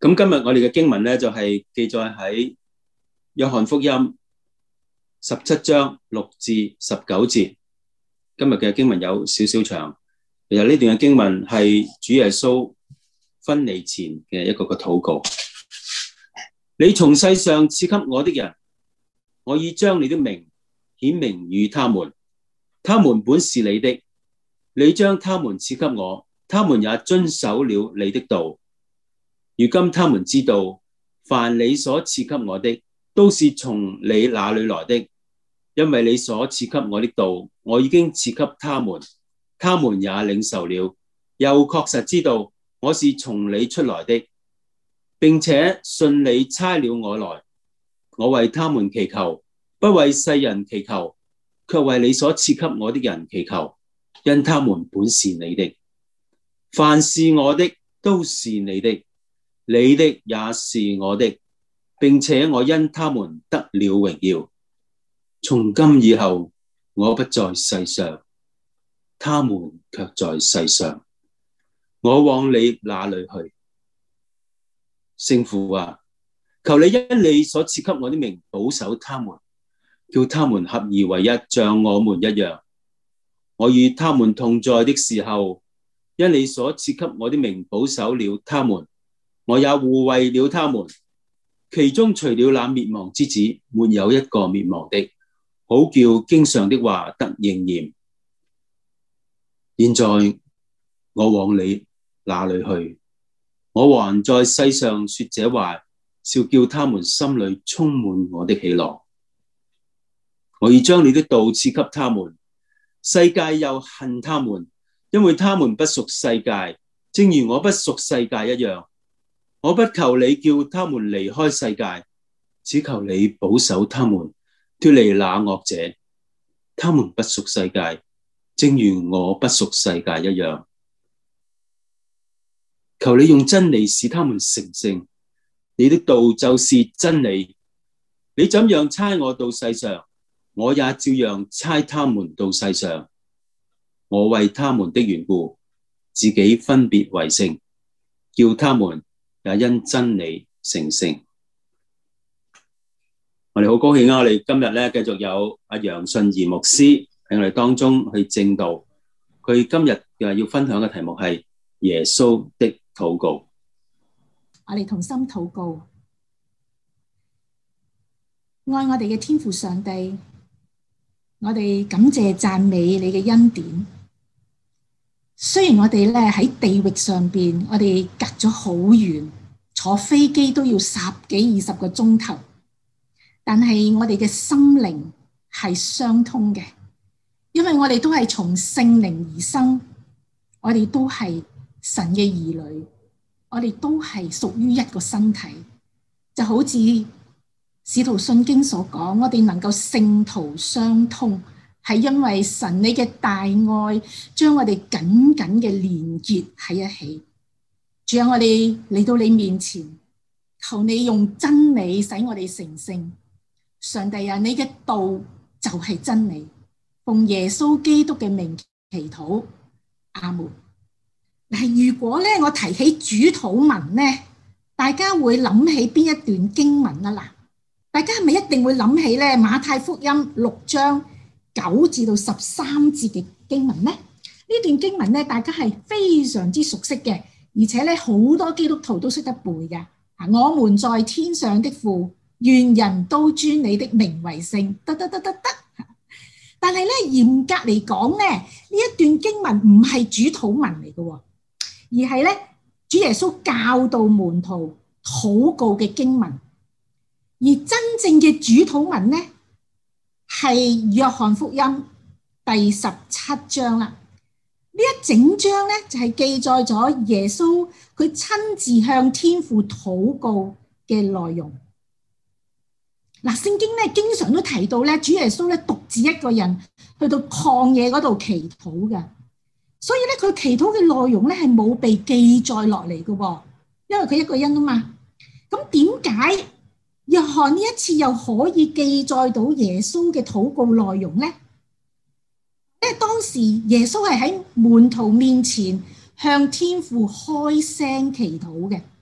咁今日我哋嘅經文咧就係記載喺約翰福音17章6至19節。今日嘅經文有少少長，其實呢段嘅經文係主耶穌分離前嘅一個禱告。你從世上賜給我的人，我已將你的名顯明與他們，他們本是你的，你將他們賜給我，他們也遵守了你的道。如今他們知道，凡你所賜給我的，都是從你那裏來的，因為你所賜給我的道，我已經賜給他們，他們也領受了，又確實知道我是從你出來的，並且信你差了我來。我為他們祈求，不為世人祈求，卻為你所賜給我的人祈求，因他們本是你的。凡是我的，都是你的，你的也是我的，並且我因他們得了榮耀。從今以後，我不在世上，他們卻在世上。我往你那裏去。聖父啊，求你因你所賜給我的名保守他們，叫他們合而為一，像我們一樣。我與他們同在的時候，因你所賜給我的名保守了他們，我也護衛了他們。其中除了那滅亡之子，沒有一個滅亡的，好叫經上的話得應驗。現在我往你那裏去，我還在世上說這話，是叫他們心裏充滿我的喜樂。我已將你的道賜給他們，世界又恨他們，因為他們不屬世界，正如我不屬世界一樣。我不求你叫他們離開世界，只求你保守他們脫離那惡者。他們不屬世界，正如我不屬世界一樣。求你用真理使他們成聖，你的道就是真理。你怎樣差我到世上，我也照樣差他們到世上。我為他們的緣故，自己分別為聖，叫他們也因真理成聖。我哋好高興啊！我哋今日咧繼續有阿楊信儀牧師喺我哋當中去證道。佢今日要分享嘅題目係耶穌的禱告。 我哋同心禱告，愛我哋嘅天父上帝，我哋感謝讚美你嘅恩典。雖然我哋咧喺地域上邊，我哋隔咗好遠，坐飛機都要10幾20個鐘頭，但係我哋嘅心靈係相通嘅，因為我哋都係從聖靈而生，我哋都係神嘅兒女，我哋都係屬於一個身體，就好似使徒信經所講，我哋能夠聖徒相通，係因為神你嘅大愛將我哋緊緊嘅連結喺一起。主啊，我哋嚟到你面前，求你用真理使我哋成聖。上帝啊，你嘅道就係真理。奉耶穌基督嘅名祈禱，阿門。嗱，如果咧我提起主禱文咧，大家會諗起邊一段經文啊？嗱，大家係咪一定會諗起咧馬太福音6章9至到13節嘅經文咧？呢段經文咧，大家係非常之熟悉嘅，而且咧好多基督徒都識得背嘅。我們在天上的父，願人都尊你的名為聖。得。但係咧嚴格嚟講咧，呢一段經文唔係主禱文嚟嘅，而係咧主耶穌教導門徒禱告嘅經文。而真正嘅主禱文咧係約翰福音第17章啦。呢一整章咧就係記載咗耶穌佢親自向天父禱告嘅內容。嗱，聖經咧經常都提到咧，主耶穌咧獨自一個人去到曠野嗰度祈禱嘅，所以咧佢祈禱嘅內容咧係冇被記載落嚟嘅喎，因為佢一個人啊嘛。咁點解約翰呢一次又可以記載到耶穌嘅禱告內容咧？因為當時耶穌係喺門徒面前向天父開聲祈禱嘅，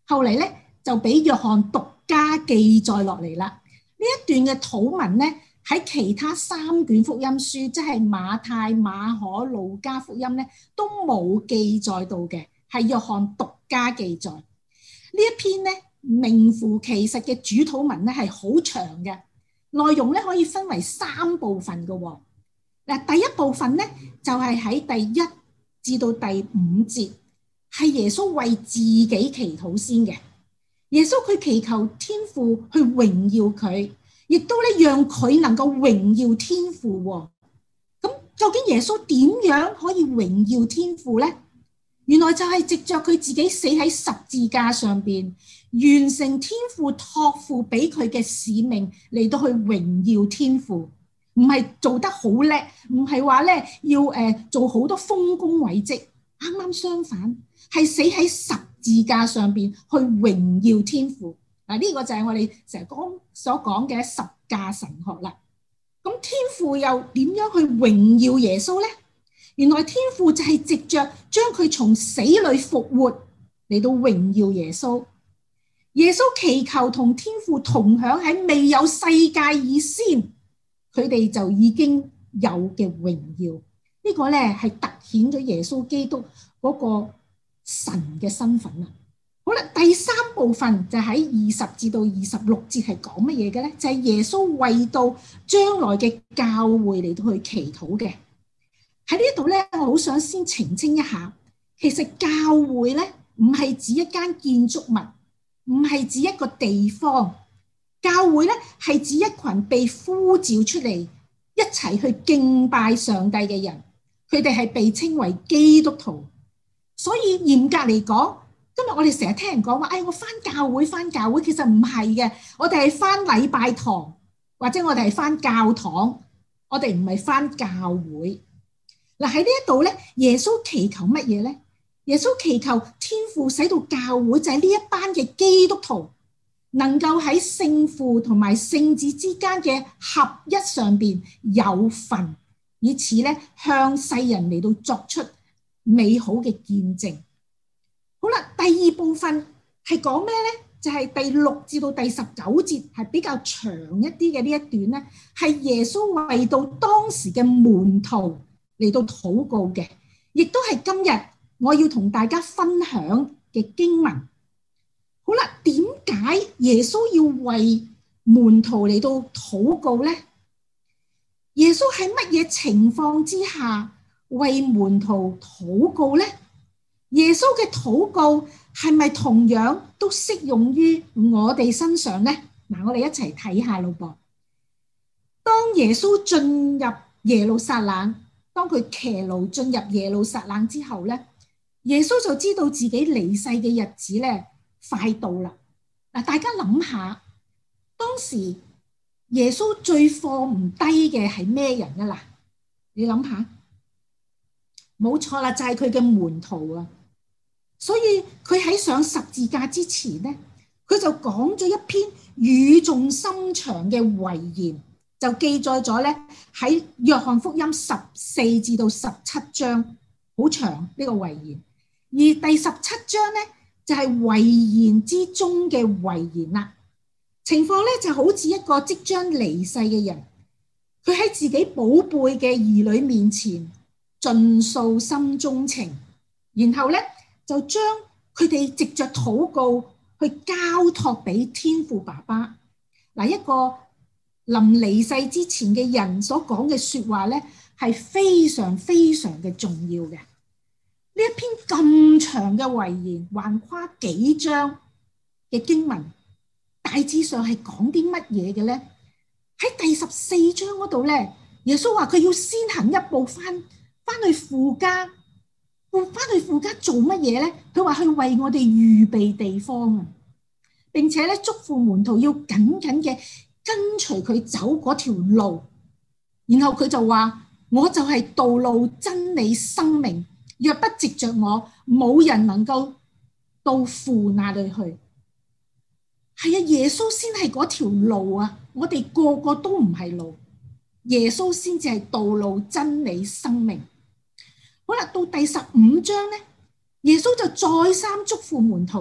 後嚟咧就俾約翰獨家記載落嚟啦。呢一段嘅禱文咧喺其他3卷福音書，即係馬太、馬可、路加福音咧都冇記載到嘅，係約翰獨家記載。呢一篇咧名副其實嘅主禱文咧係好長嘅，內容咧可以分為3部分嘅喎。嗱，第一部分咧就係喺第1至到第5節，係耶穌為自己祈禱先嘅。耶穌佢祈求天父去榮耀佢，亦都咧讓佢能夠榮耀天父喎。咁究竟耶穌點樣可以榮耀天父咧？原來就係藉着佢自己死喺十字架上邊，完成天父託付俾佢嘅使命，嚟到去榮耀天父。唔係做得好叻，唔係話咧要做好多豐功偉績，啱啱相反，係死喺十字架上邊去榮耀天父。嗱，呢個就係我哋成日所講嘅十架神學啦。咁天父又點樣去榮耀耶穌咧？原來天父就係藉着將佢從死裏復活嚟到榮耀耶穌。耶穌祈求同天父同享喺未有世界以先，佢哋就已經有嘅榮耀。呢個咧係突顯咗耶穌基督嗰個神嘅身份啦。好啦，第3部分就喺20至到26節係講乜嘢嘅咧？就係耶穌為到將來嘅教會嚟到去祈禱嘅。喺呢度咧，我好想先澄清一下，其實教會咧唔係指一間建築物，唔係指一個地方。教會咧係指一群被呼召出嚟一齊去敬拜上帝嘅人，佢哋係被稱為基督徒。所以嚴格嚟講，今日我哋成日聽人講話，我返教會，其實唔係嘅，我哋係返禮拜堂，或者我哋係返教堂，我哋唔係返教會。嗱，喺呢一度咧，耶穌祈求乜嘢咧？耶穌祈求天父使到教會就係呢一班嘅基督徒，能夠喺聖父同埋聖子之間嘅合一上邊有份，以此咧向世人嚟到作出美好嘅見證。好啦，第2部分係講咩咧？就係第6至到第19節係比較長一啲嘅呢一段咧，係耶穌為到當時嘅門徒嚟到禱告嘅，亦都係今日我要同大家分享嘅經文。好啦，點解耶穌要為門徒嚟到禱告咧？耶穌喺乜嘢情況之下為門徒禱告咧？耶穌嘅禱告係咪同樣都適用於我哋身上咧？嗱，我哋一齊睇下咯噃。當耶穌進入耶路撒冷，當佢騎驢進入耶路撒冷之後咧，耶穌就知道自己離世嘅日子咧快到啦。嗱，大家諗下，當時耶穌最放唔低嘅係咩人啊？嗱，你諗下，冇錯啦，就係佢嘅門徒啊。所以佢喺上十字架之前咧，佢就講咗一篇語重心長嘅遺言，就記載咗咧喺約翰福音14至到17章，好長呢個遺言。而第17章咧就係遺言之中嘅遺言啦。情況咧就好似一個即將離世嘅人，佢喺自己寶貝嘅兒女面前盡訴心中情，然後咧就將佢哋藉着禱告去交託俾天父爸爸。嗱，一個臨離世之前嘅人所講嘅說話咧，係非常非常嘅重要嘅。呢一篇咁長嘅遺言，橫跨幾章嘅經文，大致上係講啲乜嘢嘅咧？喺第14章嗰度咧，耶穌話佢要先行一步翻去父家。翻去父家做乜嘢咧？佢話去為我哋預備地方啊，並且咧囑咐門徒要緊緊嘅跟隨佢走嗰條路。然後佢就話：我就係道路、真理、生命，若不藉着我，冇人能夠到父那裏去。係啊，耶穌先係嗰條路啊！我哋個個都唔係路，耶穌先至係道路、真理、生命。好啦，到第15章咧，耶穌就再三囑咐門徒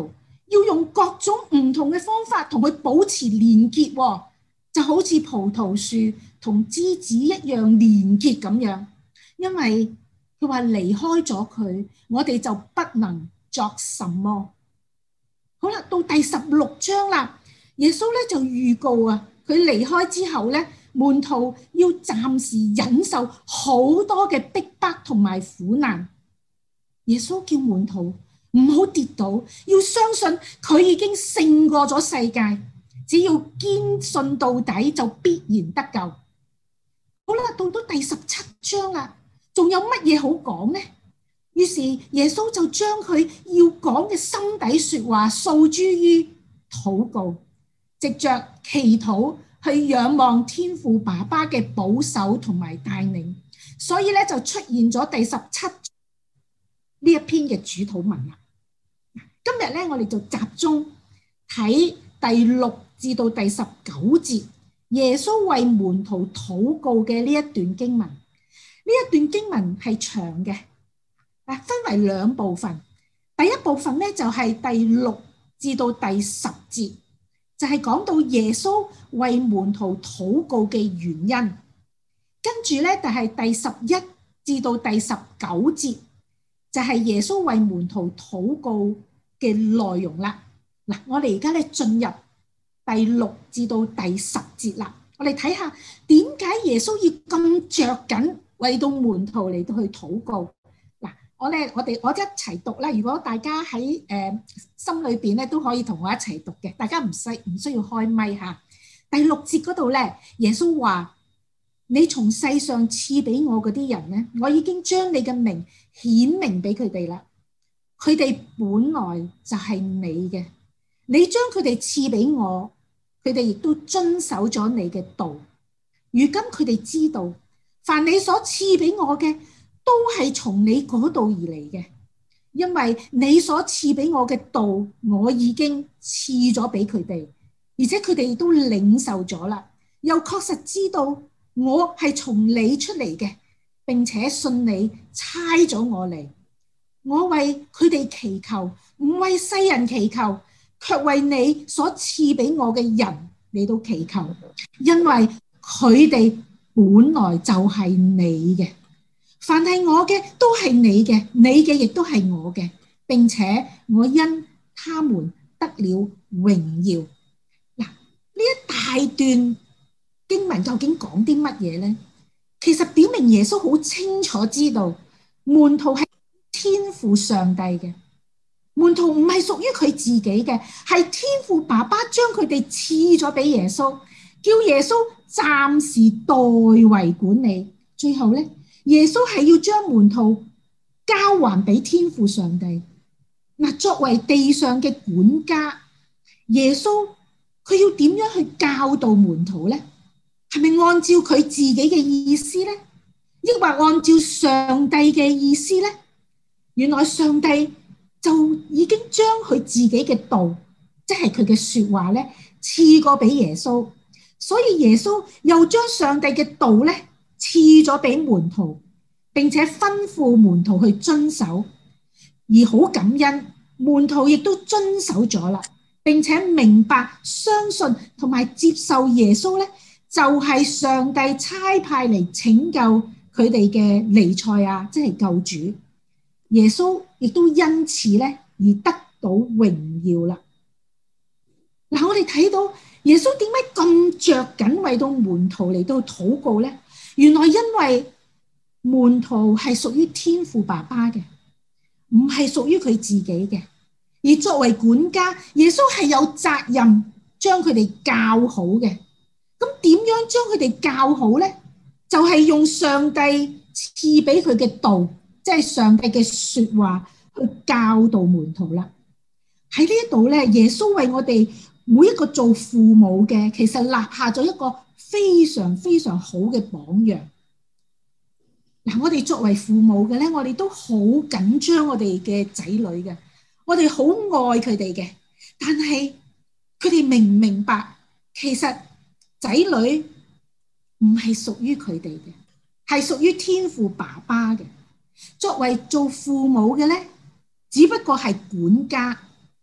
要用各種唔同嘅方法同佢保持連結喎，就好似葡萄樹同枝子一樣連結咁樣。因為佢話離開咗佢，我哋就不能作什麼。好啦，到第16章啦，耶穌咧就預告啊，佢離開之後咧，門徒要暫時忍受好多嘅逼迫同埋苦難。耶穌叫門徒唔好跌倒，要相信佢已經勝過咗世界，只要堅信到底就必然得救。好啦，到咗第17章啦，仲有乜嘢好講呢？於是耶穌就將佢要講嘅心底說話訴諸於禱告，藉着祈禱去仰望天父爸爸嘅保守同埋帶領，所以咧就出現咗第17章呢一篇嘅主禱文啦。今日咧我哋就集中睇第6至到第19節，耶穌為門徒禱告嘅呢一段經文。呢一段經文係長嘅，分為2部分。第一部分咧就係第6至到第10節，就係講到耶穌為門徒禱告嘅原因。跟住咧就係第11至到第19節，就係耶穌為門徒禱告嘅內容啦。嗱，我哋而家咧進入第6至到第10節啦。我哋睇下點解耶穌要咁着緊為到門徒嚟到去禱告。嗱，我一齊讀啦。如果大家喺心裏邊咧都可以同我一齊讀嘅，大家唔需要開咪嚇。第6節嗰度咧，耶穌話：你從世上賜俾我嗰啲人咧，我已經將你嘅名顯明俾佢哋啦。佢哋本來就係你嘅，你將佢哋賜俾我，佢哋亦都遵守咗你嘅道。如今佢哋知道，凡你所賜俾我嘅，都係從你嗰度而嚟嘅，因為你所賜俾我嘅道，我已經賜咗俾佢哋，而且佢哋亦都領受咗啦，又確實知道我係從你出嚟嘅，並且信你差咗我嚟。我為佢哋祈求，唔為世人祈求，卻為你所賜俾我嘅人嚟到祈求，因為佢哋本來就係你嘅，凡係我嘅都係你嘅，你嘅亦都係我嘅，並且我因他們得了榮耀。嗱，呢一大段經文究竟講啲乜嘢呢？其實表明耶穌好清楚知道門徒係天父上帝嘅，門徒唔係屬於佢自己嘅，係天父爸爸將佢哋賜咗俾耶穌，叫耶穌暫時代為管理。最後咧，耶穌係要將門徒交還俾天父上帝。嗱，作為地上嘅管家，耶穌佢要點樣去教導門徒咧？係咪按照佢自己嘅意思咧，抑或按照上帝嘅意思咧？原來上帝就已經將佢自己嘅道，即係佢嘅說話咧，賜過俾耶穌，所以耶穌又將上帝嘅道咧賜咗俾門徒，並且吩咐門徒去遵守，而好感恩，門徒亦都遵守咗啦，並且明白、相信同埋接受耶穌咧，就係上帝差派嚟拯救佢哋嘅彌賽亞，即係救主。耶穌亦都因此咧而得到榮耀啦。嗱，我哋睇到耶穌點解咁着緊為到門徒嚟到禱告咧？原來因為門徒係屬於天父爸爸嘅，唔係屬於佢自己嘅。而作為管家，耶穌係有責任將佢哋教好嘅。咁點樣將佢哋教好咧？就係用上帝賜俾佢嘅道，即係上帝嘅說話去教導門徒啦。喺呢一度咧，耶穌為我哋每一個做父母嘅，其實立下咗一個非常非常好嘅榜樣。嗱，我哋作為父母嘅咧，我哋都好緊張我哋嘅仔女嘅，我哋好愛佢哋嘅，但係佢哋明唔明白？其實仔女唔係屬於佢哋嘅，係屬於天父爸爸嘅。作為做父母嘅咧，只不過係管家，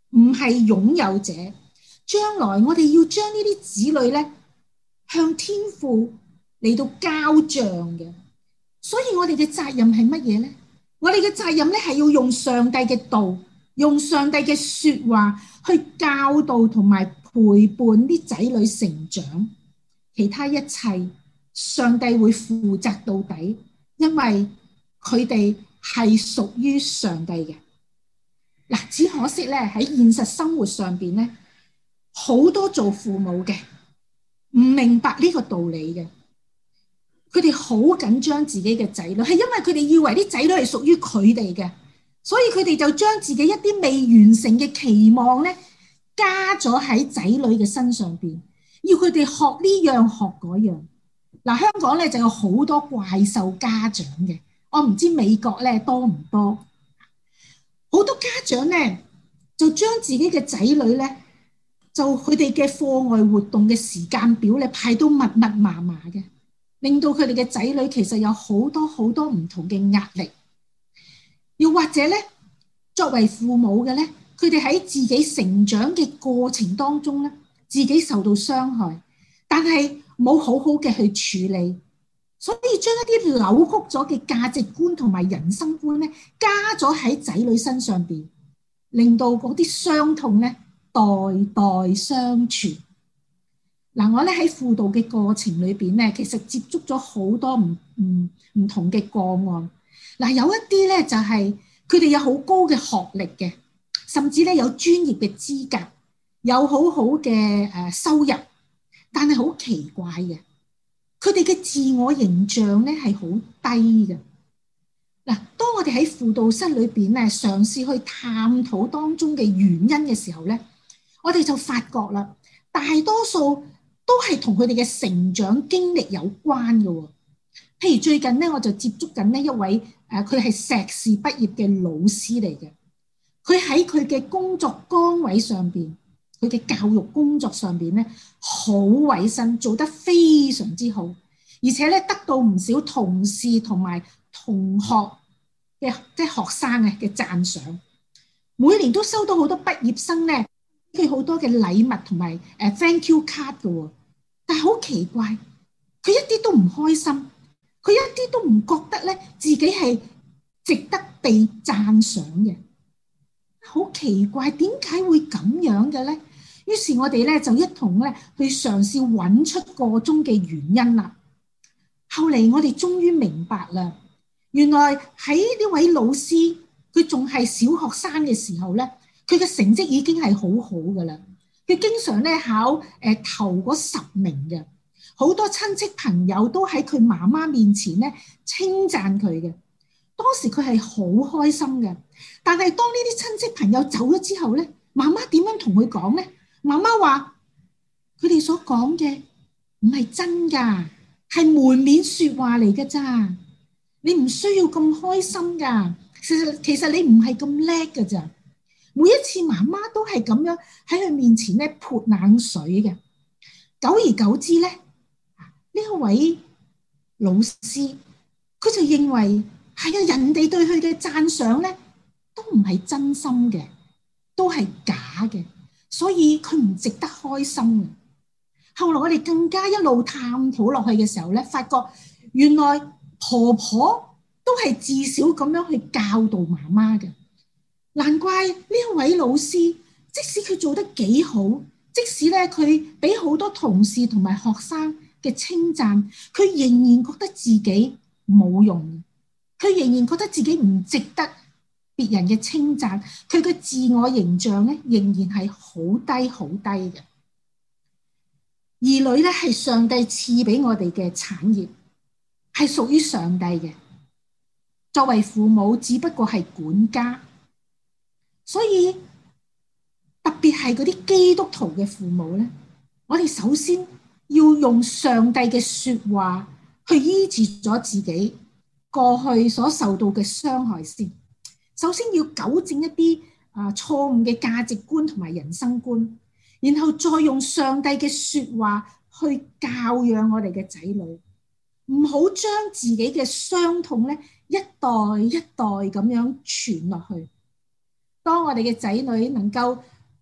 唔係擁有者。將來我哋要將呢啲子女咧向天父嚟到交賬嘅。所以我哋嘅責任係乜嘢咧？我哋嘅責任咧係要用上帝嘅道，用上帝嘅說話去教導同埋陪伴啲仔女成長。其他一切上帝會負責到底，因為佢哋係屬於上帝嘅。嗱，只可惜咧喺現實生活上邊咧，好多做父母嘅唔明白呢個道理嘅，佢哋好緊張自己嘅仔女，係因為佢哋以為啲仔女係屬於佢哋嘅，所以佢哋就將自己一啲未完成嘅期望咧加咗喺仔女嘅身上邊，要佢哋學呢樣學嗰樣。嗱，香港咧就有好多怪獸家長嘅，我唔知美國咧多唔多。好多家長咧就將自己嘅仔女咧，就佢哋嘅課外活動嘅時間表咧排到密密麻麻嘅，令到佢哋嘅仔女其實有好多好多唔同嘅壓力。又或者咧，作為父母嘅咧，佢哋喺自己成長嘅過程當中咧，自己受到傷害，但係冇好好嘅去處理，所以將一啲扭曲咗嘅價值觀同埋人生觀咧，加咗喺仔女身上邊，令到嗰啲傷痛咧代代相傳。嗱，我咧喺輔導嘅過程裏邊咧，其實接觸咗好多唔同嘅個案。嗱，有一啲咧就係佢哋有好高嘅學歷嘅，甚至咧有專業嘅資格，有好好嘅收入，但係好奇怪嘅，佢哋嘅自我形象咧係好低嘅。嗱，當我哋喺輔導室裏邊咧嘗試去探討當中嘅原因嘅時候咧，我哋就發覺啦，大多數都係同佢哋嘅成長經歷有關嘅喎。譬如最近咧，我就接觸緊呢一位佢係碩士畢業嘅老師嚟嘅。佢喺佢嘅工作崗位上邊，佢嘅教育工作上邊咧，好委身，做得非常之好，而且咧得到唔少同事同埋同學嘅即係學生嘅讚賞。每年都收到好多畢業生咧，佢好多嘅禮物同埋thank you card 嘅喎。但係好奇怪，佢一啲都唔開心。佢一啲都唔覺得咧自己係值得被讚賞嘅，好奇怪，點解會咁樣嘅咧？於是我哋咧就一同咧去嘗試揾出個中嘅原因啦。後嚟我哋終於明白啦，原來喺呢位老師佢仲係小學生嘅時候咧，佢嘅成績已經係好好噶啦，佢經常咧考頭嗰10名嘅。好多親戚朋友都喺佢媽媽面前咧稱讚佢嘅，當時佢係好開心嘅。但係當呢啲親戚朋友走咗之後咧，媽媽點樣同佢講咧？媽媽話：佢哋所講嘅唔係真㗎，係門面説話嚟㗎咋。你唔需要咁開心㗎，其實你唔係咁叻㗎咋。每一次媽媽都係咁樣喺佢面前咧潑冷水嘅。久而久之咧，呢一位老師佢就認為係啊，人哋對佢嘅讚賞咧都唔係真心嘅，都係假嘅，所以佢唔值得開心嘅。後來我哋更加一路探討落去嘅時候咧，發覺原來婆婆都係至少咁樣去教導媽媽嘅。難怪呢一位老師，即使佢做得幾好，即使咧佢俾好多同事同埋學生嘅稱讚，佢仍然覺得自己冇用，佢仍然覺得自己唔值得別人嘅稱讚，佢嘅自我形象咧仍然係好低好低嘅。兒女咧係上帝賜俾我哋嘅產業，係屬於上帝嘅。作為父母，只不過係管家，所以特別係嗰啲基督徒嘅父母咧，我哋首先要用上帝嘅說話去醫治咗自己過去所受到嘅傷害先。首先要糾正一啲錯誤嘅價值觀同埋人生觀，然後再用上帝嘅說話去教養我哋嘅仔女，唔好將自己嘅傷痛咧一代一代咁樣傳落去。當我哋嘅仔女能夠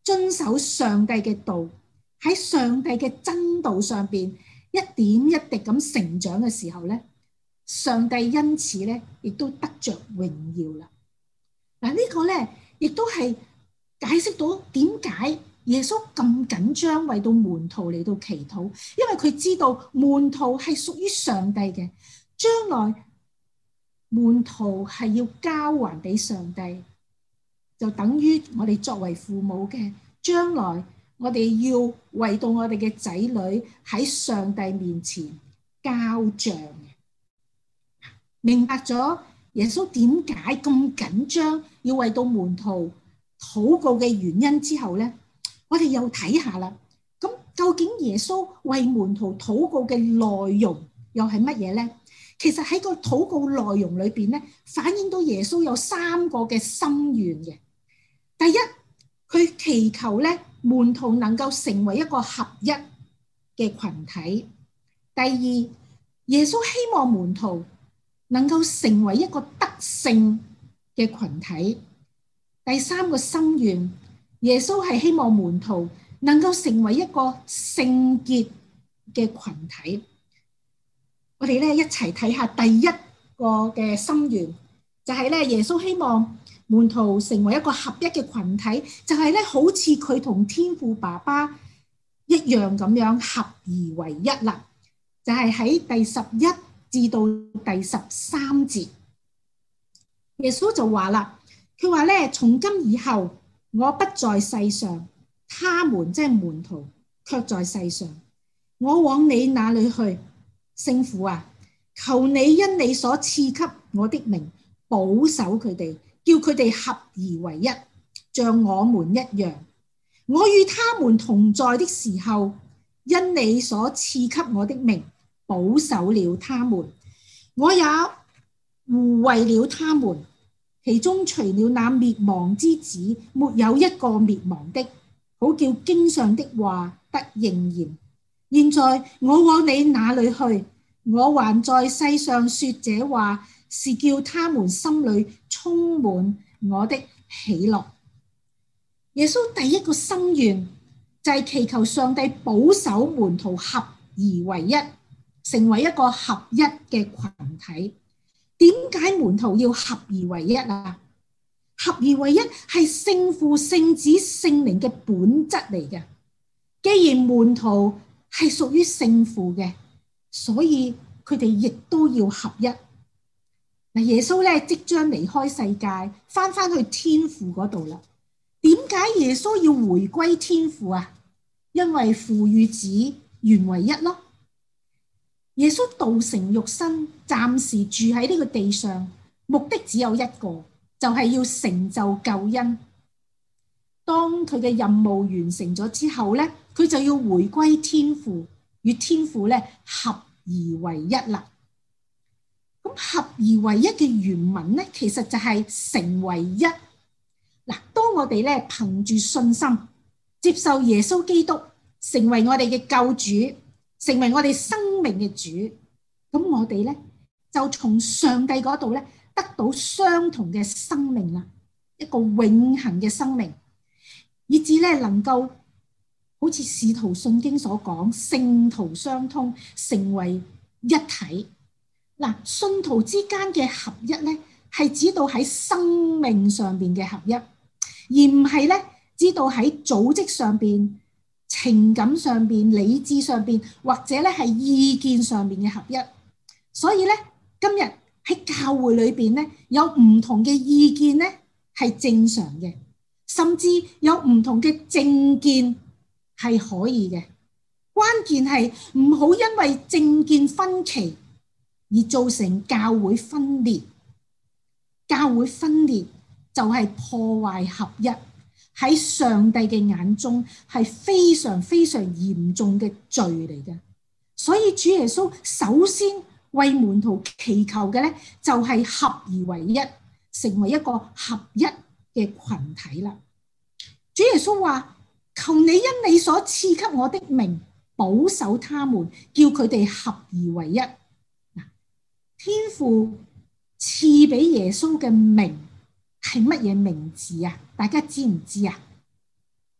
遵守上帝嘅道，喺上帝嘅真道上邊一點一滴咁成長嘅時候咧，上帝因此咧亦都得着榮耀啦。嗱，呢個咧亦都係解釋到點解耶穌咁緊張為到門徒嚟到祈禱，因為佢知道門徒係屬於上帝嘅，將來門徒係要交還俾上帝，就等於我哋作為父母嘅，將來我哋要為到我哋嘅仔女喺上帝面前交賬嘅。明白咗耶穌點解咁緊張要為到門徒禱告嘅原因之後咧，我哋又睇下啦。咁究竟耶穌為門徒禱告嘅內容又係乜嘢咧？其實喺個禱告內容裏邊咧，反映到耶穌有3個嘅心願嘅。第一，佢祈求咧門徒能夠成為一個合一嘅群體。第二，耶穌希望門徒能夠成為一個得勝嘅群體。第3個心願，耶穌係希望門徒能夠成為一個聖潔嘅群體。我哋咧一齊睇下第一個嘅心願，就係咧耶穌希望門徒成為一個合一嘅群體，就係咧好似佢同天父爸爸一樣咁樣合而為一啦。就係喺第11至到第13節，耶穌就話啦，佢話咧從今以後我不在世上，他們即係門徒卻在世上，我往你那裏去。聖父啊，求你因你所賜給我的名保守佢哋，叫佢哋合而為一，像我們一樣。我與他們同在的時候，因你所賜給我的名保守了他們，我也護衛了他們，其中除了那滅亡之子，沒有一個滅亡的，好叫經上的話得應驗。現在我往你那裏去，我還在世上說這話，是叫他們心裏充滿我的喜樂。耶穌第一個心願就係祈求上帝保守門徒合而為一，成為一個合一嘅群體。點解門徒要合而為一啊？合而為一係聖父、聖子、聖靈嘅本質嚟嘅。既然門徒係屬於聖父嘅，所以佢哋亦都要合一。嗱，耶穌咧即將離開世界，翻去天父嗰度啦。點解耶穌要回歸天父啊？因為父與子原為一咯。耶穌道成肉身，暫時住喺呢個地上，目的只有一個，就係要成就救恩。當佢嘅任務完成咗之後咧，佢就要回歸天父，與天父咧合而為一啦。咁合而為一嘅原文咧，其實就係成為一。嗱，當我哋咧憑住信心接受耶穌基督成為我哋嘅救主，成為我哋生命嘅主，咁我哋咧就從上帝嗰度咧得到相同嘅生命啦，一個永恆嘅生命，以至咧能夠好似使徒信經所講，聖徒相通，成為一體。嗱，信徒之間嘅合一咧，係指到喺生命上邊嘅合一，而唔係咧指到喺組織上邊、情感上邊、理智上邊，或者咧係意見上邊嘅合一。所以咧，今日喺教會裏邊咧，有唔同嘅意見咧係正常嘅，甚至有唔同嘅政見係可以嘅。關鍵係唔好因為政見分歧而造成教會分裂。教會分裂就係破壞合一，喺上帝嘅眼中係非常非常嚴重嘅罪嚟嘅。所以主耶穌首先為門徒祈求嘅咧，就係合而為一，成為一個合一嘅群體啦。主耶穌話：求你因你所賜給我的名保守他們，叫佢哋合而為一。天父賜俾耶穌嘅名係乜嘢名字啊？大家知唔知啊？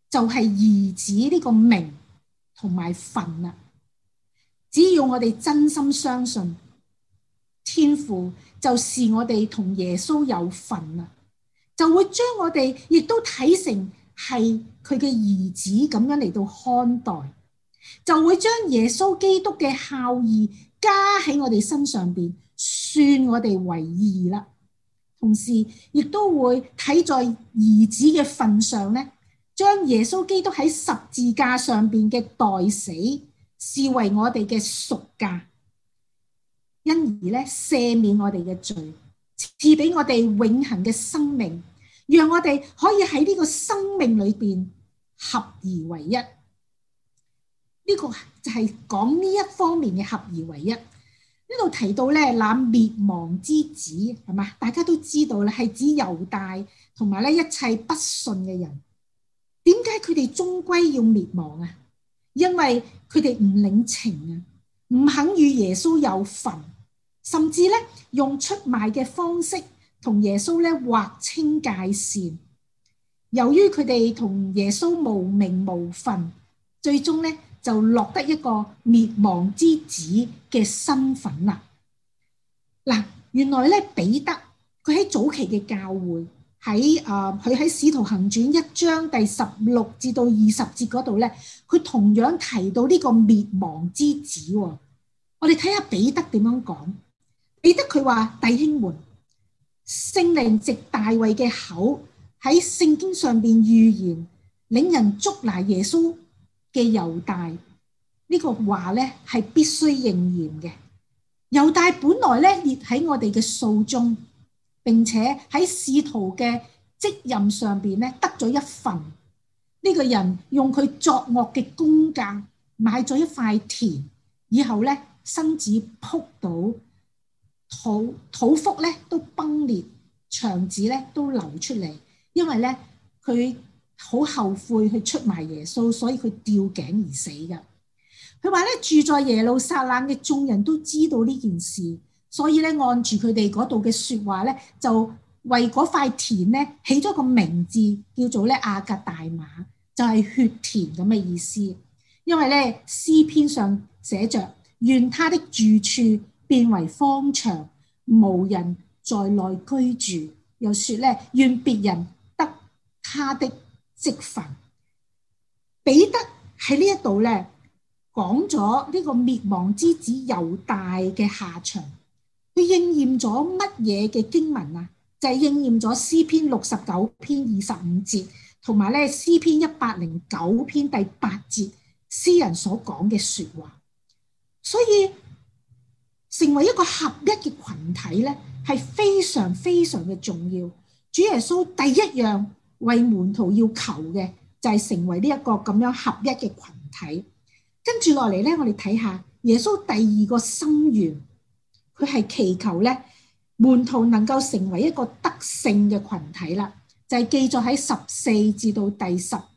就係兒子呢個名同埋份啦。只要我哋真心相信，天父就視我哋同耶穌有份啦，就會將我哋亦都睇成係佢嘅兒子咁樣嚟到看待，就會將耶穌基督嘅孝義加喺我哋身上邊，算我哋為義啦。同時亦都會睇在兒子嘅份上咧，將耶穌基督喺十字架上邊嘅代死視為我哋嘅贖價，因而咧赦免我哋嘅罪，賜俾我哋永恆嘅生命，讓我哋可以喺呢個生命裏邊合而為一。呢個就係講呢一方面嘅合而為一。呢度提到咧，那滅亡之子係嘛？大家都知道啦，係指猶大同埋咧一切不信嘅人。點解佢哋終歸要滅亡啊？因為佢哋唔領情啊，唔肯與耶穌有份，甚至咧用出賣嘅方式同耶穌咧劃清界線。由於佢哋同耶穌無名無份，最終咧就落得一個滅亡之子嘅身份啦。嗱，原來咧彼得佢喺早期嘅教會喺佢喺使徒行傳1章第16至到20節嗰度咧，佢同樣提到呢個滅亡之子喎。我哋睇下彼得點樣講。彼得佢話：弟兄們，聖靈藉大衛嘅口喺聖經上邊預言，領人捉拿耶穌嘅猶大，呢個話咧係必須應驗嘅。猶大本來咧列喺我哋嘅數中，並且喺使徒嘅職任上邊咧得咗一份。呢個人用佢作惡嘅工價買咗一塊田，以後咧身子仆倒，肚腹咧都崩裂，腸子咧都流出嚟，因為咧佢好後悔去出賣耶穌，所以佢吊頸而死㗎。佢話咧住在耶路撒冷嘅眾人都知道呢件事，所以咧按住佢哋嗰度嘅説話咧，就為嗰塊田咧起咗個名字，叫做咧亞格大馬，就係血田咁嘅意思。因為咧詩篇上寫着：願他的住處變為荒場，無人在內居住。又説咧願別人得他的職分。彼得喺呢一度咧講咗呢個滅亡之子猶大嘅下場，佢應驗咗乜嘢嘅經文啊？就係應驗咗詩篇69篇25節，同埋咧詩篇109篇第8節，詩人所講嘅説話。所以成為一個合一嘅群體咧，係非常非常嘅重要。主耶穌第一樣為門徒要求嘅就係成為呢一個咁樣合一嘅群體。跟住落嚟咧，我哋睇下耶穌第二個心願，佢係祈求咧門徒能夠成為一個得勝嘅群體啦。就係記載喺14至到第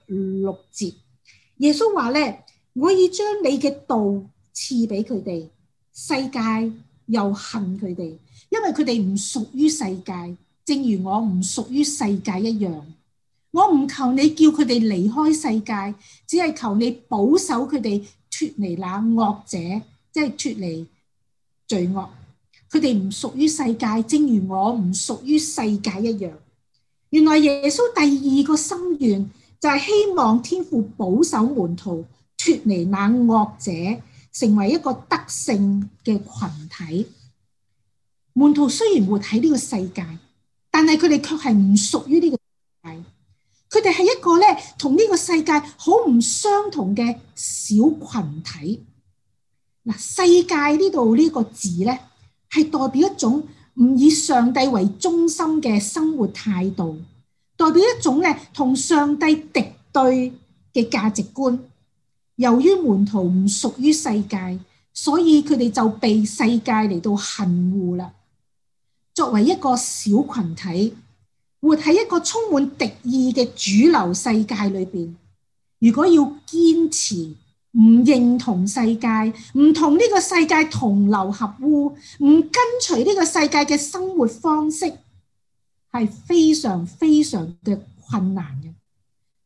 16節。耶穌話咧：我已將你嘅道賜俾佢哋，世界又恨佢哋，因為佢哋唔屬於世界，正如我唔屬於世界一樣。我唔求你叫佢哋離開世界，只係求你保守佢哋脫離那惡者，即係脫離罪惡。佢哋唔屬於世界，正如我唔屬於世界一樣。原來耶穌第二個心願就係希望天父保守門徒脫離那惡者，成為一個得勝嘅群體。門徒雖然活喺呢個世界，但係佢哋卻係唔屬於呢個世界。佢哋係一個咧同呢個世界好唔相同嘅小群體。嗱，世界呢度呢個字咧係代表一種唔以上帝為中心嘅生活態度，代表一種咧同上帝敵對嘅價值觀。由於門徒唔屬於世界，所以佢哋就被世界嚟到恨惡啦。作為一個小群體，活喺一個充滿敵意嘅主流世界裏邊，如果要堅持唔認同世界，唔同呢個世界同流合污，唔跟隨呢個世界嘅生活方式，係非常非常嘅困難嘅。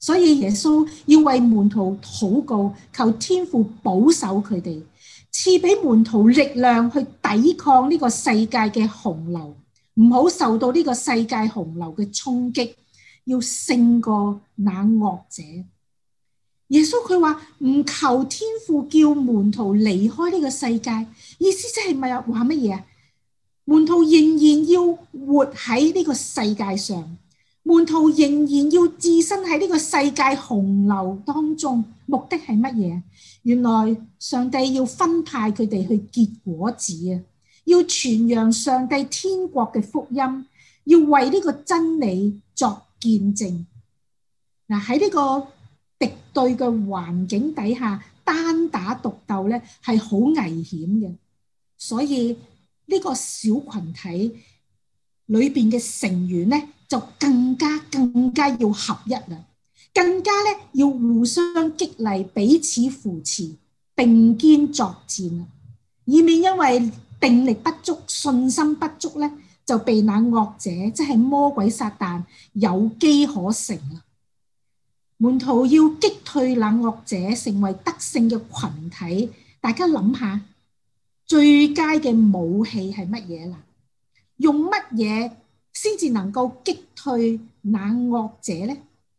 所以耶穌要為門徒禱告，求天父保守佢哋，賜俾門徒力量去抵抗呢個世界嘅洪流，唔好受到呢個世界洪流嘅衝擊，要勝過那惡者。耶穌佢話唔求天父叫門徒離開呢個世界，意思即係咪話乜嘢啊？門徒仍然要活喺呢個世界上，門徒仍然要置身喺呢個世界洪流當中，目的係乜嘢？原來上帝要分派佢哋去結果子啊，要傳揚上帝天國嘅福音，要為呢個真理作見證。嗱，喺呢個敵對嘅環境底下，單打獨鬥咧係好危險嘅，所以呢個小群體裏邊嘅成員咧就更加要合一啦，更加咧要互相激勵，彼此扶持，並肩作戰啦，以免因為定力不足、信心不足咧，就被那惡者即係魔鬼撒旦有機可乘啦。門徒要擊退那惡者，成為得勝嘅群體。大家諗下，最佳嘅武器係乜嘢啦？用乜嘢先至能夠擊退那惡者呢？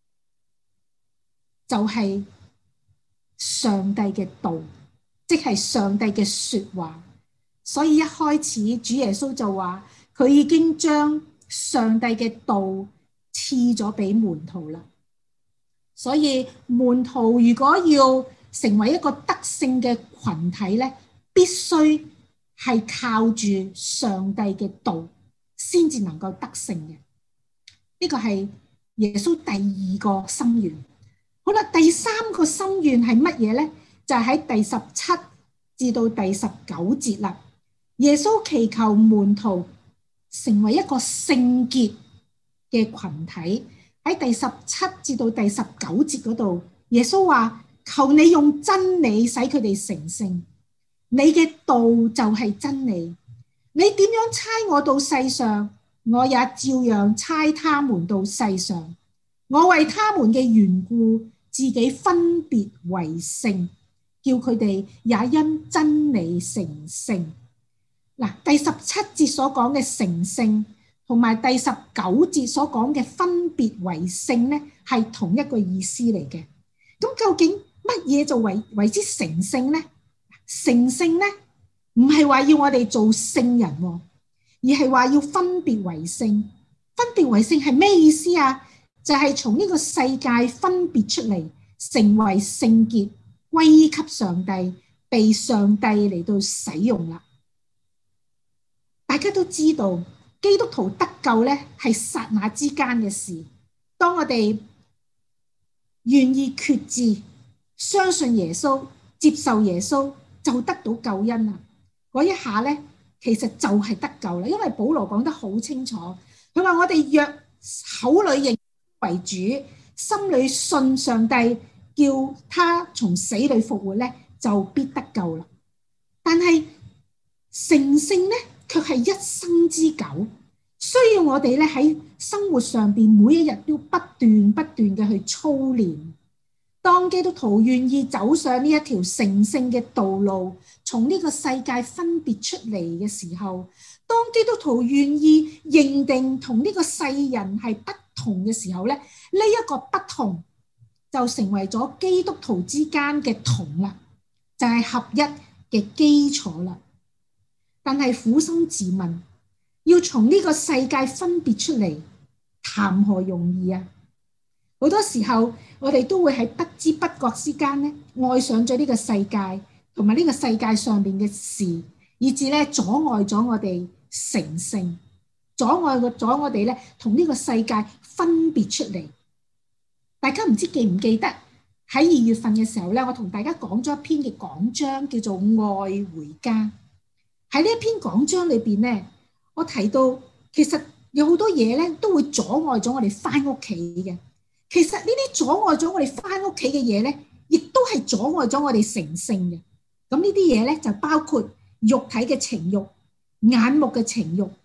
就係上帝嘅道，即係上帝嘅說話。所以一開始主耶穌就話，佢已經將上帝嘅道賜咗俾門徒啦。所以門徒如果要成為一個得勝嘅群體咧，必須係靠住上帝嘅道先至能夠得勝嘅。呢個係耶穌第二個心願。好啦，第三個心願係乜嘢咧？就係喺第17至到第19節啦。耶穌祈求門徒成為一個聖潔嘅群體。喺第17至到第19節嗰度，耶穌話：求你用真理使佢哋成聖，你嘅道就係真理。你點樣差我到世上，我也照樣差他們到世上。我為他們嘅緣故，自己分別為聖，叫佢哋也因真理成聖。嗱，第17節所講嘅成聖，同埋第19節所講嘅分別為聖咧，係同一個意思嚟嘅。咁究竟乜嘢就為之成聖咧？成聖咧，唔係話要我哋做聖人，而係話要分別為聖。分別為聖係咩意思啊？就係從呢個世界分別出嚟，成為聖潔，歸給上帝，被上帝嚟到使用啦。大家都知道，基督徒得救咧係剎那之間嘅事。當我哋願意決志，相信耶穌，接受耶穌，就得到救恩啦。嗰一下咧，其實就係得救啦。因為保羅講得好清楚，佢話我哋若口裏認為主，心裏信上帝，叫他從死裏復活咧，就必得救啦。但係成聖咧，卻係一生之久，需要我哋咧喺生活上邊每一日都不斷嘅去操練。當基督徒願意走上呢一條成聖嘅道路，從呢個世界分別出嚟嘅時候，當基督徒願意認定同呢個世人係不同嘅時候咧，呢一個不同就成為咗基督徒之間嘅同啦，就係合一嘅基礎啦。但係苦心自問，要從呢個世界分別出嚟，談何容易啊！好多時候，我哋都會喺不知不覺之間咧，愛上咗呢個世界，同埋呢個世界上面嘅事，以致咧阻礙咗我哋成聖，阻礙咗我哋咧同呢個世界分別出嚟。大家唔知記唔記得喺2月份嘅時候咧，我同大家講咗一篇嘅講章，叫做《愛回家》。喺呢一篇講章裏邊咧，我提到其實有好多嘢咧都會阻礙咗我哋翻屋企嘅。其實呢啲阻礙咗我哋翻屋企嘅嘢咧，亦都係阻礙咗我哋成聖嘅。咁呢啲嘢咧就包括肉體嘅情慾、眼目嘅情慾、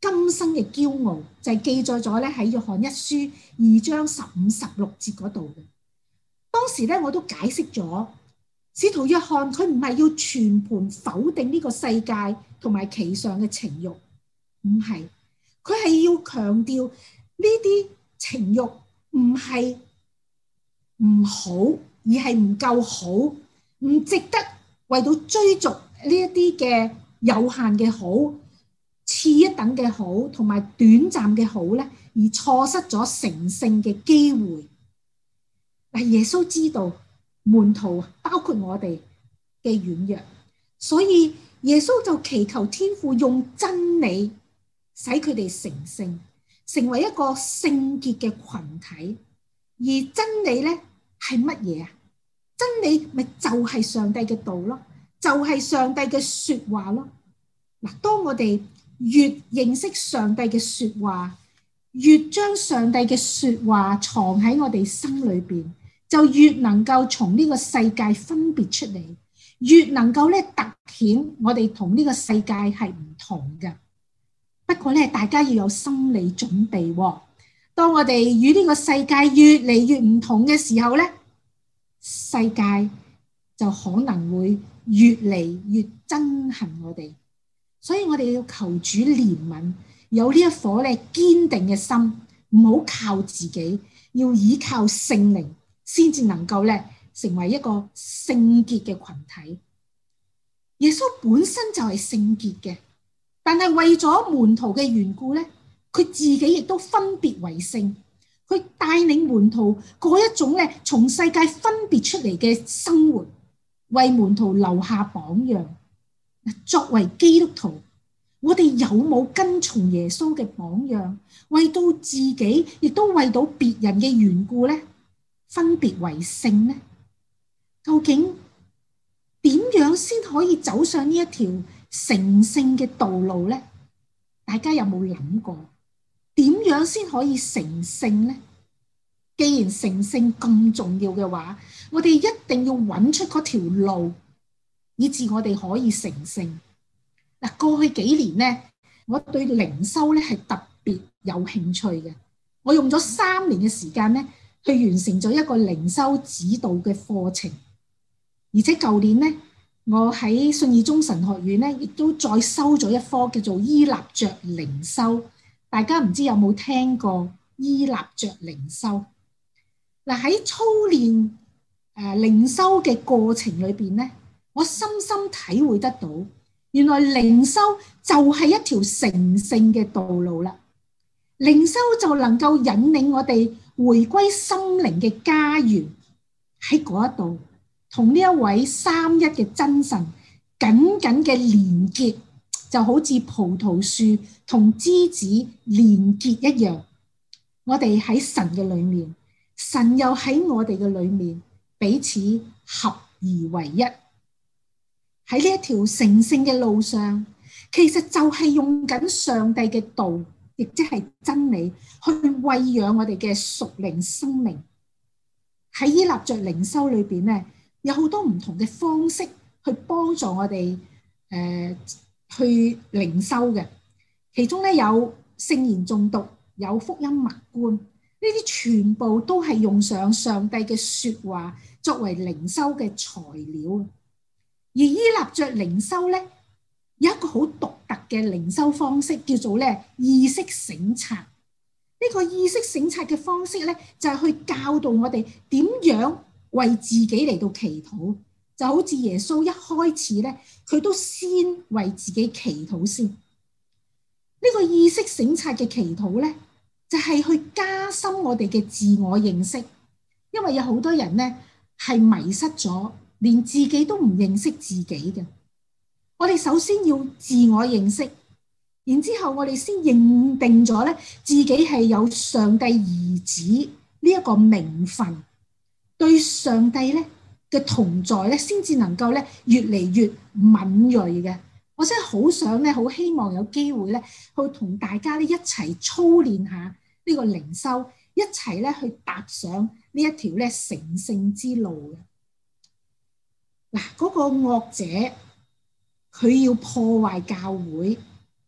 今生嘅驕傲，就係記載咗咧喺約翰一書2章15、16節嗰度嘅。當時咧我都解釋咗，使徒約翰佢唔係要全盤否定呢個世界同埋其上嘅情慾，唔係，佢係要強調呢啲情慾唔係唔好，而係唔夠好，唔值得為到追逐呢一啲嘅有限嘅好、次一等嘅好同埋短暫嘅好咧，而錯失咗成聖嘅機會。但耶穌知道門徒包括我哋嘅軟弱，所以耶穌就祈求天父用真理使佢哋成聖，成為一個聖潔嘅群體。而真理咧係乜嘢啊？真理咪就係上帝嘅道咯，就係上帝嘅說話咯。嗱，當我哋越認識上帝嘅說話，越將上帝嘅說話藏喺我哋心裏邊，就越能夠從呢個世界分別出嚟，越能夠咧凸顯我哋同呢個世界係唔同嘅。不過咧，大家要有心理準備喎。當我哋與呢個世界越嚟越唔同嘅時候咧，世界就可能會越嚟越憎恨我哋。所以我哋要求主憐憫，有呢一顆咧堅定嘅心，唔好靠自己，要依靠聖靈，先至能夠咧成為一個聖潔嘅群體。耶穌本身就係聖潔嘅，但係為咗門徒嘅緣故咧，佢自己亦都分別為聖，佢帶領門徒嗰一種咧從世界分別出嚟嘅生活，為門徒留下榜樣。作為基督徒，我哋有冇跟從耶穌嘅榜樣，為到自己亦都為到別人嘅緣故咧，分別為聖呢？究竟點樣先可以走上呢一條成聖嘅道路呢？大家有冇諗過點樣先可以成聖呢？既然成聖咁重要嘅話，我哋一定要揾出嗰條路，以致我哋可以成聖。嗱，過去幾年呢，我對靈修咧係特別有興趣嘅。我用咗3年嘅時間咧，去完成咗一個靈修指導嘅課程。而且舊年咧，我喺信義中神學院咧，亦都再修咗一科叫做依納爵靈修。大家唔知有冇聽過依納爵靈修？嗱，喺操練靈修嘅過程裏邊咧，我深深體會得到，原來靈修就係一條成聖嘅道路啦。靈修就能夠引領我哋回歸心靈嘅家園，喺嗰一度同呢一位三一嘅真神緊緊嘅連結，就好似葡萄樹同枝子連結一樣。我哋喺神嘅裏面，神又喺我哋嘅裏面，彼此合而為一。喺呢一條成聖嘅路上，其實就係用緊上帝嘅道，亦即係真理，去餵養我哋嘅屬靈生命。喺依納爵靈修裏邊咧，有好多唔同嘅方式去幫助我哋去靈修嘅。其中咧有聖言誦讀，有福音默觀，呢啲全部都係用上上帝嘅說話作為靈修嘅材料。而依納爵靈修咧，有一個好獨特嘅靈修方式，叫做咧意識省察。呢個意識省察嘅方式咧，就係去教導我哋點樣為自己嚟到祈禱。就好似耶穌一開始咧，佢都先為自己祈禱先。呢個意識省察嘅祈禱咧，就係去加深我哋嘅自我認識。因為有好多人咧係迷失咗，連自己都唔認識自己嘅。我哋首先要自我認識，然之後我哋先認定咗咧自己係有上帝兒子呢一個名分，對上帝咧嘅同在咧，先至能夠咧越嚟越敏銳嘅。我真係好想咧，好希望有機會咧，去同大家咧一齊操練下呢個靈修，一齊咧去踏上呢一條咧成聖之路嘅。嗱，嗰個惡者佢要破壞教會，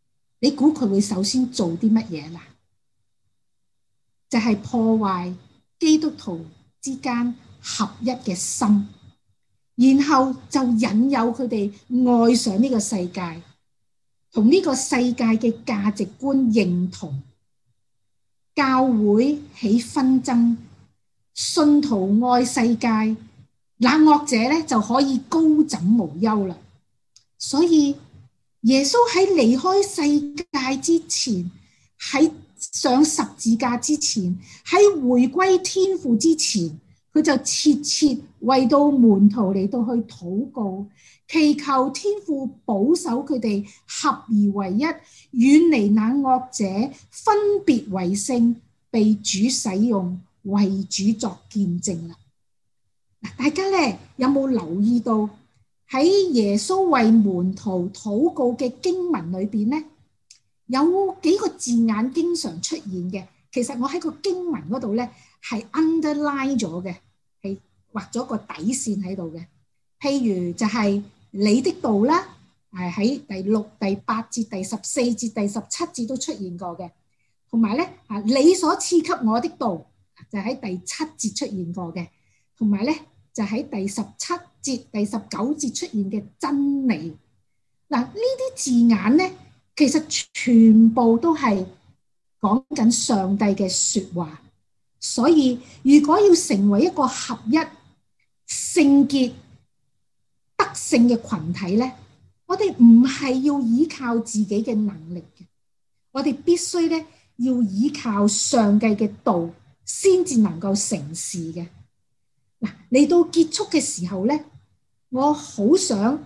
你估佢會首先做啲乜嘢啦？就係破壞基督徒之間合一嘅心，然後就引誘佢哋愛上呢個世界，同呢個世界嘅價值觀認同，教會起紛爭，信徒愛世界，那惡者咧就可以高枕無憂啦。所以耶穌喺離開世界之前，喺上十字架之前，喺回歸天父之前，佢就切切為到門徒嚟到去禱告，祈求天父保守佢哋合而為一，遠離那惡者，分別為聖，被主使用，為主作見證啦。大家咧有冇留意到喺耶穌為門徒禱告嘅經文裏邊咧，有幾個字眼經常出現嘅？其實我喺個經文嗰度咧係 underline 咗嘅，係畫咗個底線喺度嘅。譬如就係你的道啦，係喺第6、第8節、第14節、第17節都出現過嘅。同埋咧你所賜給我的道就喺第7節出現過嘅。同埋咧就喺第17節、第19節出現嘅真理。嗱，呢啲字眼咧，其實全部都係講緊上帝嘅説話。所以如果要成為一個合一、聖潔、得勝嘅群體咧，我哋唔係要依靠自己嘅能力嘅，我哋必須咧要依靠上帝嘅道，先至能夠成事嘅。嗱，嚟到結束嘅時候咧，我好想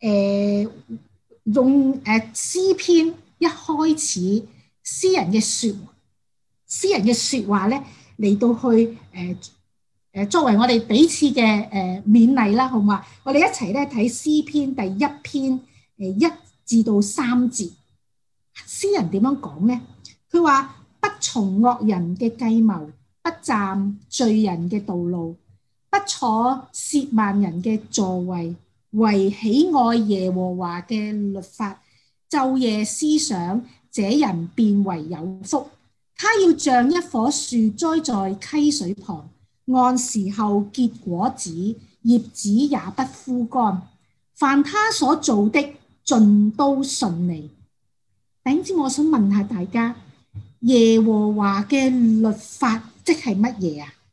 用詩篇一開始詩人嘅説話咧嚟到去作為我哋彼此嘅勉勵啦，好唔好啊？我哋一齊咧睇詩篇第1篇1至到3節。詩人點樣講咧？佢話：不從惡人嘅計謀，不站罪人嘅道路，不坐褻慢人嘅座位，惟喜愛耶和華嘅律法，晝夜思想，這人便為有福。他要像一棵樹栽在溪水旁，按時候結果子，葉子也不枯乾。凡他所做的，盡都順利。弟兄姊妹，我想問下大家，耶和華嘅律法即係乜嘢啊？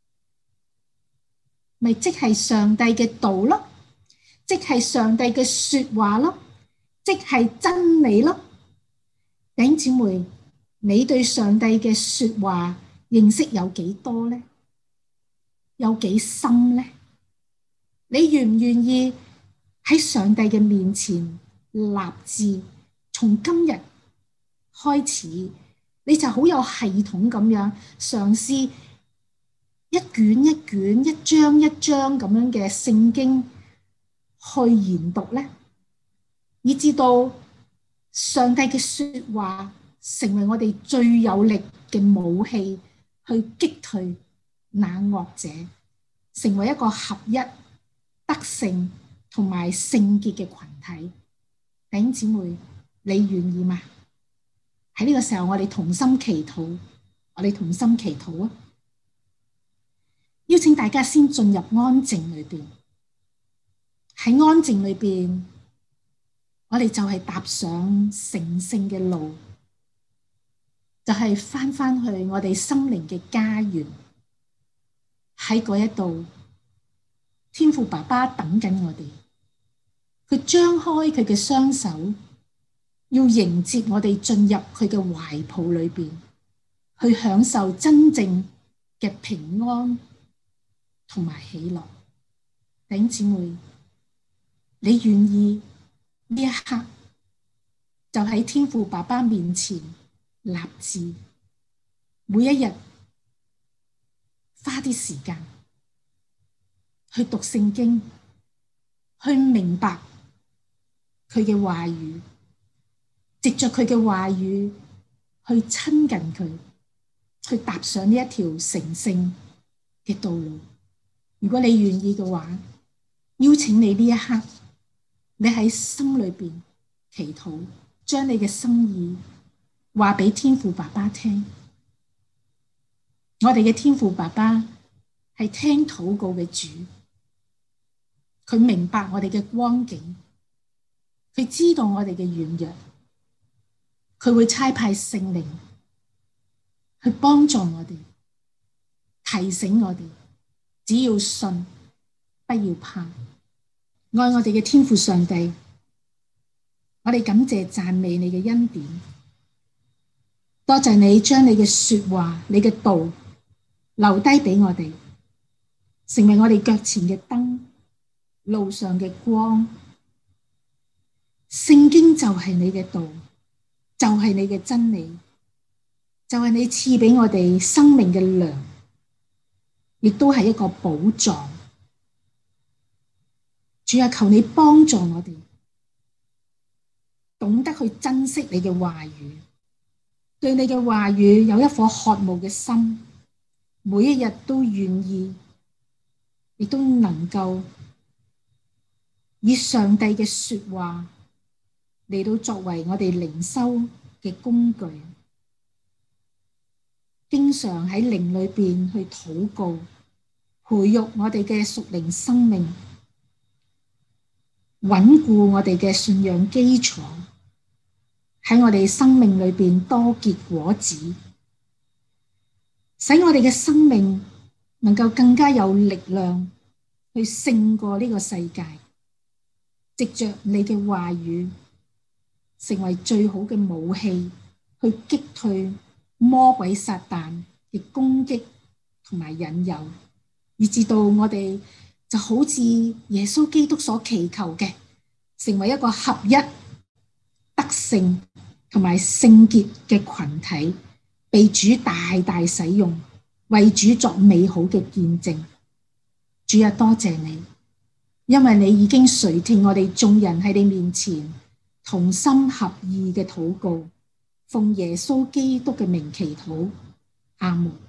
咪即係上帝嘅道咯，即係上帝嘅説話咯，即係真理咯。弟兄姊妹，你對上帝嘅説話認識有幾多呢？有幾深呢？你願唔願意喺上帝嘅面前立志，從今日開始，你就好有系統咁樣嘗試一卷一卷、一章一章咁樣嘅聖經去研讀呢，以至到上帝嘅説話成為我哋最有力嘅武器，去擊退那惡者，成為一個合一、得勝同埋聖潔嘅群體。弟兄姊妹，你願意嗎？喺呢個時候，我哋同心祈禱，啊！邀請大家先進入安靜裏邊，喺安靜裏邊，我哋就係踏上成聖嘅路，就係返去我哋心靈嘅家園。喺嗰一度，天父爸爸等緊我哋，佢張開佢嘅雙手，要迎接我哋進入佢嘅懷抱裏邊，去享受真正嘅平安同埋喜樂。弟兄姊妹，你願意呢一刻就喺天父爸爸面前立志，每一日花啲時間去讀聖經，去明白佢嘅話語，藉着佢嘅話語去親近佢，去踏上呢一條成聖嘅道路。如果你願意嘅話，邀請你呢一刻，你喺心裏邊祈禱， 將你嘅心意話俾天父爸爸聽。我哋嘅天父爸爸係聽禱告嘅主，佢明白我哋嘅光景，佢知道我哋嘅軟弱，佢會差派聖靈去幫助我哋，提醒我哋，只要信，不要怕。愛我哋嘅天父上帝，我哋感謝讚美你嘅恩典，多謝你將你嘅說話、你嘅道留低俾我哋，成為我哋腳前嘅燈，路上嘅光。聖經就係你嘅道，就係你嘅真理，就係你賜俾我哋生命嘅糧，亦都係一個寶藏。主啊，求你幫助我哋，懂得去珍惜你嘅話語，對你嘅話語有一顆渴慕嘅心，每一日都願意，亦都能夠以上帝嘅說話嚟到作為我哋靈修嘅工具，經常喺靈裏邊去禱告，培育我哋嘅屬靈生命，穩固我哋嘅信仰基礎，喺我哋生命裏邊多結果子，使我哋嘅生命能夠更加有力量去勝過呢個世界，藉着你嘅話語成為最好嘅武器，去擊退魔鬼撒旦嘅攻擊同埋引誘，以至到我哋就好似耶穌基督所祈求嘅，成為一個合一、得勝同埋聖潔嘅群體，被主大大使用，為主作美好嘅見證。主啊，多謝你，因為你已經垂聽我哋眾人喺你面前同心合意嘅禱告，奉耶穌基督嘅名祈禱，阿門。